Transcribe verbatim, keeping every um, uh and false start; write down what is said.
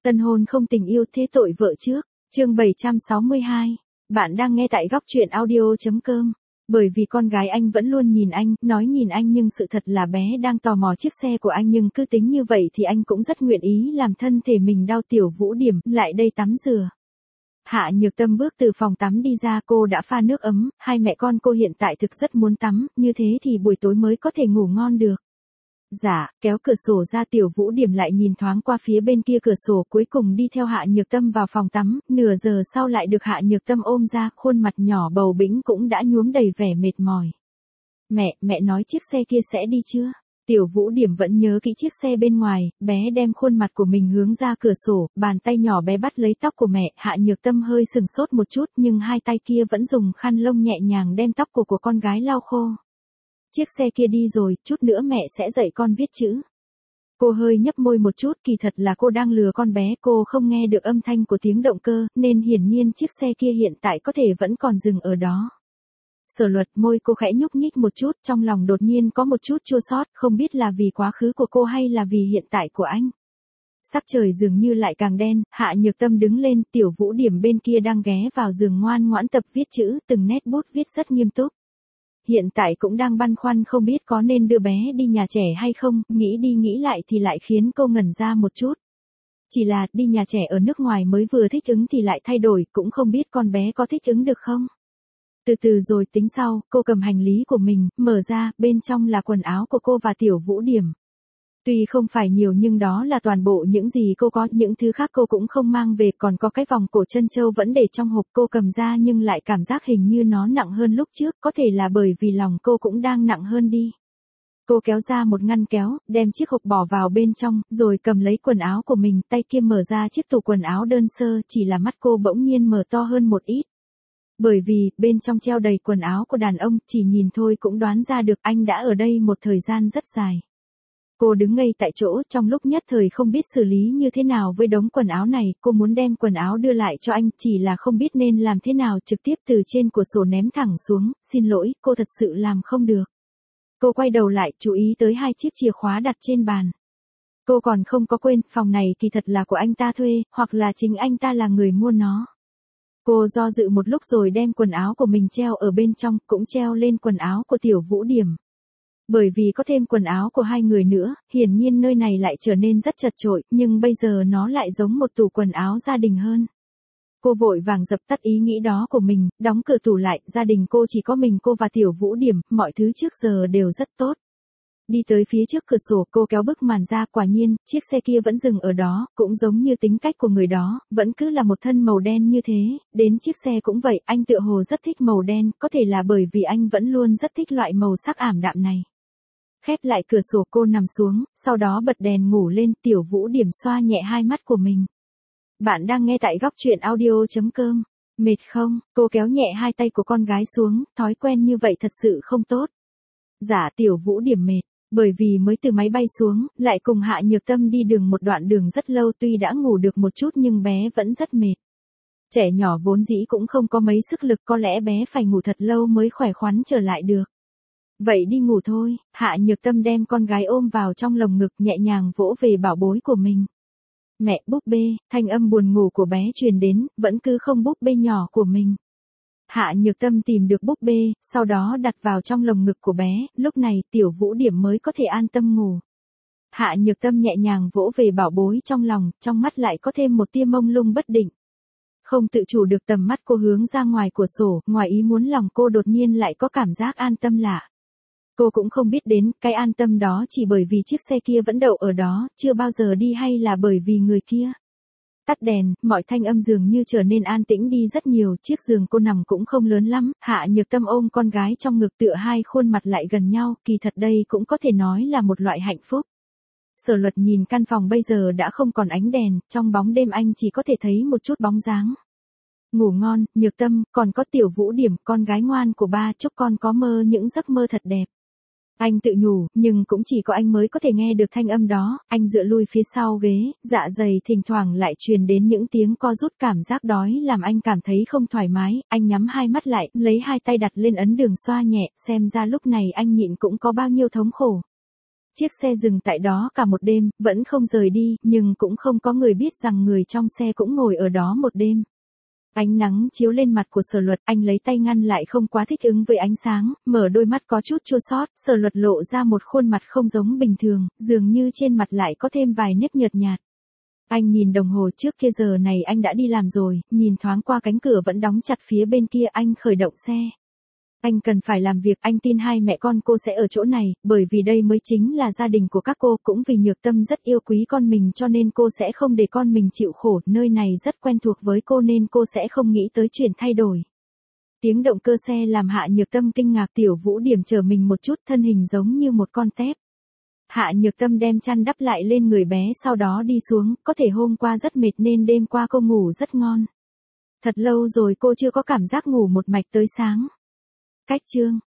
Tân hôn không tình yêu thế tội vợ trước, chương bảy trăm sáu mươi hai. Bạn đang nghe tại góc truyện audio chấm com. Bởi vì con gái anh vẫn luôn nhìn anh, nói nhìn anh nhưng sự thật là bé đang tò mò chiếc xe của anh nhưng cứ tính như vậy thì anh cũng rất nguyện ý làm thân thể mình đau. Tiểu Vũ Điểm, lại đây tắm rửa. Hạ Nhược Tâm bước từ phòng tắm đi ra, cô đã pha nước ấm, hai mẹ con cô hiện tại thực rất muốn tắm, như thế thì buổi tối mới có thể ngủ ngon được. Dạ, kéo cửa sổ ra, Tiểu Vũ Điểm lại nhìn thoáng qua phía bên kia cửa sổ, cuối cùng đi theo Hạ Nhược Tâm vào phòng tắm, nửa giờ sau lại được Hạ Nhược Tâm ôm ra, khuôn mặt nhỏ bầu bĩnh cũng đã nhuốm đầy vẻ mệt mỏi. Mẹ, mẹ nói chiếc xe kia sẽ đi chưa? Tiểu Vũ Điểm vẫn nhớ kỹ chiếc xe bên ngoài, bé đem khuôn mặt của mình hướng ra cửa sổ, bàn tay nhỏ bé bắt lấy tóc của mẹ. Hạ Nhược Tâm hơi sừng sốt một chút nhưng hai tay kia vẫn dùng khăn lông nhẹ nhàng đem tóc của, của con gái lau khô. Chiếc xe kia đi rồi, chút nữa mẹ sẽ dạy con viết chữ. Cô hơi nhấp môi một chút, kỳ thật là cô đang lừa con bé, cô không nghe được âm thanh của tiếng động cơ, nên hiển nhiên chiếc xe kia hiện tại có thể vẫn còn dừng ở đó. Sở Luật, môi cô khẽ nhúc nhích một chút, trong lòng đột nhiên có một chút chua xót, không biết là vì quá khứ của cô hay là vì hiện tại của anh. Sắc trời dường như lại càng đen, Hạ Nhược Tâm đứng lên, Tiểu Vũ Điểm bên kia đang ghé vào giường ngoan ngoãn tập viết chữ, từng nét bút viết rất nghiêm túc. Hiện tại cũng đang băn khoăn không biết có nên đưa bé đi nhà trẻ hay không, nghĩ đi nghĩ lại thì lại khiến cô ngẩn ra một chút. Chỉ là đi nhà trẻ ở nước ngoài mới vừa thích ứng thì lại thay đổi, cũng không biết con bé có thích ứng được không. Từ từ rồi tính sau, cô cầm hành lý của mình, mở ra, bên trong là quần áo của cô và Tiểu Vũ Điểm. Tuy không phải nhiều nhưng đó là toàn bộ những gì cô có, những thứ khác cô cũng không mang về, còn có cái vòng cổ trân châu vẫn để trong hộp, cô cầm ra nhưng lại cảm giác hình như nó nặng hơn lúc trước, có thể là bởi vì lòng cô cũng đang nặng hơn đi. Cô kéo ra một ngăn kéo, đem chiếc hộp bỏ vào bên trong, rồi cầm lấy quần áo của mình, tay kia mở ra chiếc tủ quần áo đơn sơ, chỉ là mắt cô bỗng nhiên mở to hơn một ít. Bởi vì, bên trong treo đầy quần áo của đàn ông, chỉ nhìn thôi cũng đoán ra được anh đã ở đây một thời gian rất dài. Cô đứng ngây tại chỗ, trong lúc nhất thời không biết xử lý như thế nào với đống quần áo này, cô muốn đem quần áo đưa lại cho anh, chỉ là không biết nên làm thế nào, trực tiếp từ trên cửa sổ ném thẳng xuống, xin lỗi, cô thật sự làm không được. Cô quay đầu lại, chú ý tới hai chiếc chìa khóa đặt trên bàn. Cô còn không có quên, phòng này kỳ thật là của anh ta thuê, hoặc là chính anh ta là người mua nó. Cô do dự một lúc rồi đem quần áo của mình treo ở bên trong, cũng treo lên quần áo của Tiểu Vũ Điểm. Bởi vì có thêm quần áo của hai người nữa, hiển nhiên nơi này lại trở nên rất chật chội, nhưng bây giờ nó lại giống một tủ quần áo gia đình hơn. Cô vội vàng dập tắt ý nghĩ đó của mình, đóng cửa tủ lại, gia đình cô chỉ có mình cô và Tiểu Vũ Điểm, mọi thứ trước giờ đều rất tốt. Đi tới phía trước cửa sổ, cô kéo bức màn ra, quả nhiên, chiếc xe kia vẫn dừng ở đó, cũng giống như tính cách của người đó, vẫn cứ là một thân màu đen như thế, đến chiếc xe cũng vậy, anh tựa hồ rất thích màu đen, có thể là bởi vì anh vẫn luôn rất thích loại màu sắc ảm đạm này. Khép lại cửa sổ, cô nằm xuống, sau đó bật đèn ngủ lên, Tiểu Vũ Điểm xoa nhẹ hai mắt của mình. Bạn đang nghe tại góc truyện audio chấm com. Mệt không? Cô kéo nhẹ hai tay của con gái xuống, thói quen như vậy thật sự không tốt. Dạ, Tiểu Vũ Điểm mệt, bởi vì mới từ máy bay xuống, lại cùng Hạ Nhược Tâm đi đường một đoạn đường rất lâu, tuy đã ngủ được một chút nhưng bé vẫn rất mệt. Trẻ nhỏ vốn dĩ cũng không có mấy sức lực, có lẽ bé phải ngủ thật lâu mới khỏe khoắn trở lại được. Vậy đi ngủ thôi, Hạ Nhược Tâm đem con gái ôm vào trong lồng ngực, nhẹ nhàng vỗ về bảo bối của mình. Mẹ, búp bê, thanh âm buồn ngủ của bé truyền đến, vẫn cứ không búp bê nhỏ của mình. Hạ Nhược Tâm tìm được búp bê, sau đó đặt vào trong lồng ngực của bé, lúc này Tiểu Vũ Điểm mới có thể an tâm ngủ. Hạ Nhược Tâm nhẹ nhàng vỗ về bảo bối trong lòng, trong mắt lại có thêm một tia mông lung bất định. Không tự chủ được tầm mắt cô hướng ra ngoài cửa sổ, ngoài ý muốn lòng cô đột nhiên lại có cảm giác an tâm lạ. Cô cũng không biết đến, cái an tâm đó chỉ bởi vì chiếc xe kia vẫn đậu ở đó, chưa bao giờ đi hay là bởi vì người kia. Tắt đèn, mọi thanh âm dường như trở nên an tĩnh đi rất nhiều, chiếc giường cô nằm cũng không lớn lắm, Hạ Nhược Tâm ôm con gái trong ngực tựa hai khuôn mặt lại gần nhau, kỳ thật đây cũng có thể nói là một loại hạnh phúc. Sở Luật nhìn căn phòng bây giờ đã không còn ánh đèn, trong bóng đêm anh chỉ có thể thấy một chút bóng dáng. Ngủ ngon, Nhược Tâm, còn có Tiểu Vũ Điểm, con gái ngoan của ba, chúc con có mơ những giấc mơ thật đẹp. Anh tự nhủ, nhưng cũng chỉ có anh mới có thể nghe được thanh âm đó, anh dựa lui phía sau ghế, dạ dày thỉnh thoảng lại truyền đến những tiếng co rút, cảm giác đói làm anh cảm thấy không thoải mái, anh nhắm hai mắt lại, lấy hai tay đặt lên ấn đường xoa nhẹ, xem ra lúc này anh nhịn cũng có bao nhiêu thống khổ. Chiếc xe dừng tại đó cả một đêm, vẫn không rời đi, nhưng cũng không có người biết rằng người trong xe cũng ngồi ở đó một đêm. Ánh nắng chiếu lên mặt của Sở Luật, anh lấy tay ngăn lại không quá thích ứng với ánh sáng, mở đôi mắt có chút chua xót. Sở Luật lộ ra một khuôn mặt không giống bình thường, dường như trên mặt lại có thêm vài nếp nhợt nhạt. Anh nhìn đồng hồ, trước kia giờ này anh đã đi làm rồi, nhìn thoáng qua cánh cửa vẫn đóng chặt phía bên kia, anh khởi động xe. Anh cần phải làm việc, anh tin hai mẹ con cô sẽ ở chỗ này, bởi vì đây mới chính là gia đình của các cô, cũng vì Nhược Tâm rất yêu quý con mình cho nên cô sẽ không để con mình chịu khổ, nơi này rất quen thuộc với cô nên cô sẽ không nghĩ tới chuyện thay đổi. Tiếng động cơ xe làm Hạ Nhược Tâm kinh ngạc, Tiểu Vũ điểm trở mình một chút, thân hình giống như một con tép. Hạ Nhược Tâm đem chăn đắp lại lên người bé sau đó đi xuống, có thể hôm qua rất mệt nên đêm qua cô ngủ rất ngon. Thật lâu rồi cô chưa có cảm giác ngủ một mạch tới sáng. Cách chương